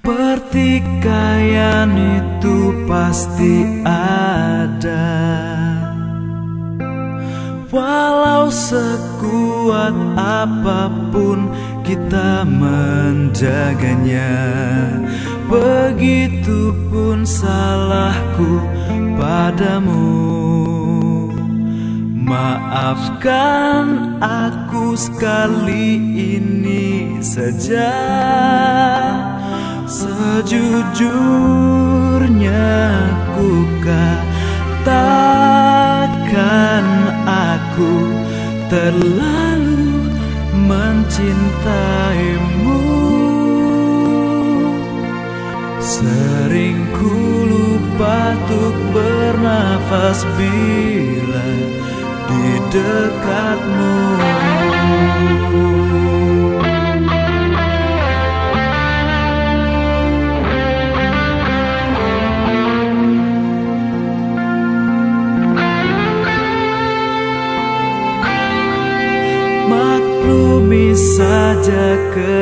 Pertikaian itu pasti ada, walau sekuat apapun kita menjaganya. Begitupun salahku padamu. Maafkan aku sekali ini saja. Sejujurnya ku katakan aku terlalu mencintaimu. Sering ku lupa untuk bernafas bila di dekatmu. Maklumi saja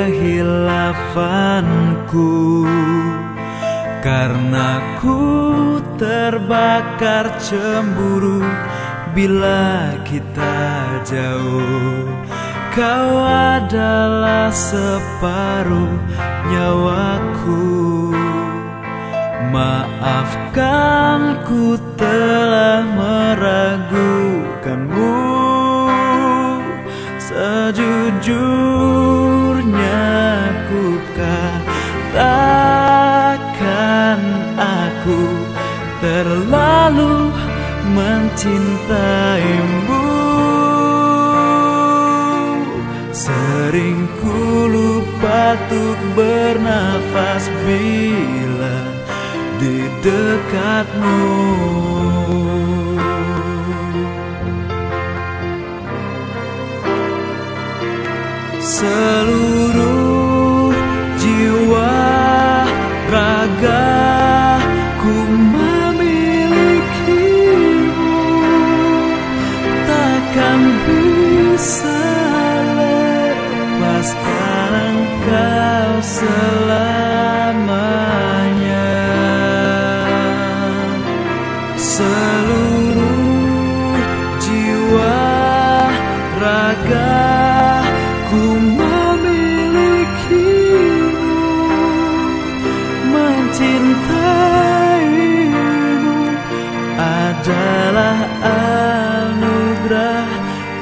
kehilafanku, karena ku terbakar cemburu bila kita jauh. Kau adalah separuh nyawaku. Maafkan ku telah meragukanmu. Sejujurnya ku katakan aku terlalu mencintaimu. Sering ku lupa untuk bernafas bila di dekatmu. Seluruh jiwa raga ku memilikimu, takkan bisa lepaskan engkau selamanya. Seluruh jiwa raga ku memilikimu, mencintaimu adalah anugerah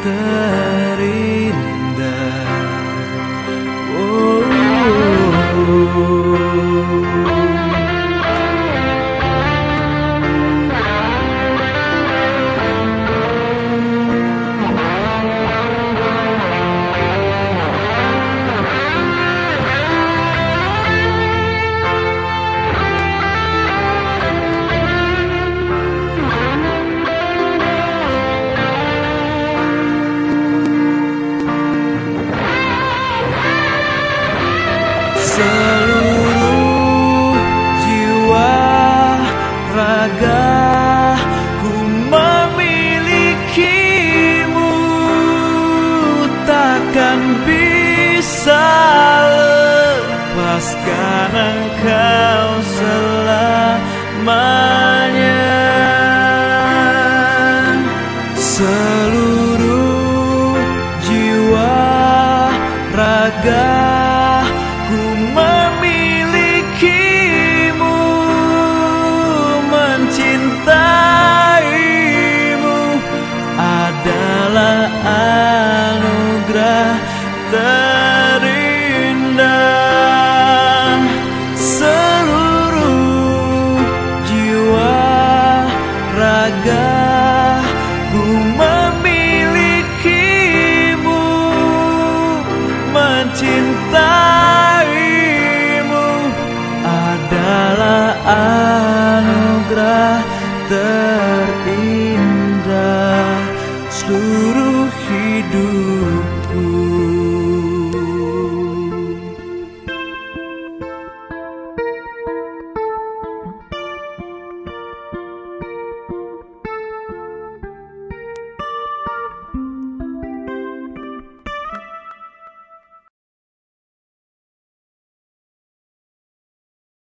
terindah. Oh, seluruh jiwa raga ku memilikimu, takkan bisa lepaskan engkau selamanya. Seluruh jiwa raga ku memilikimu,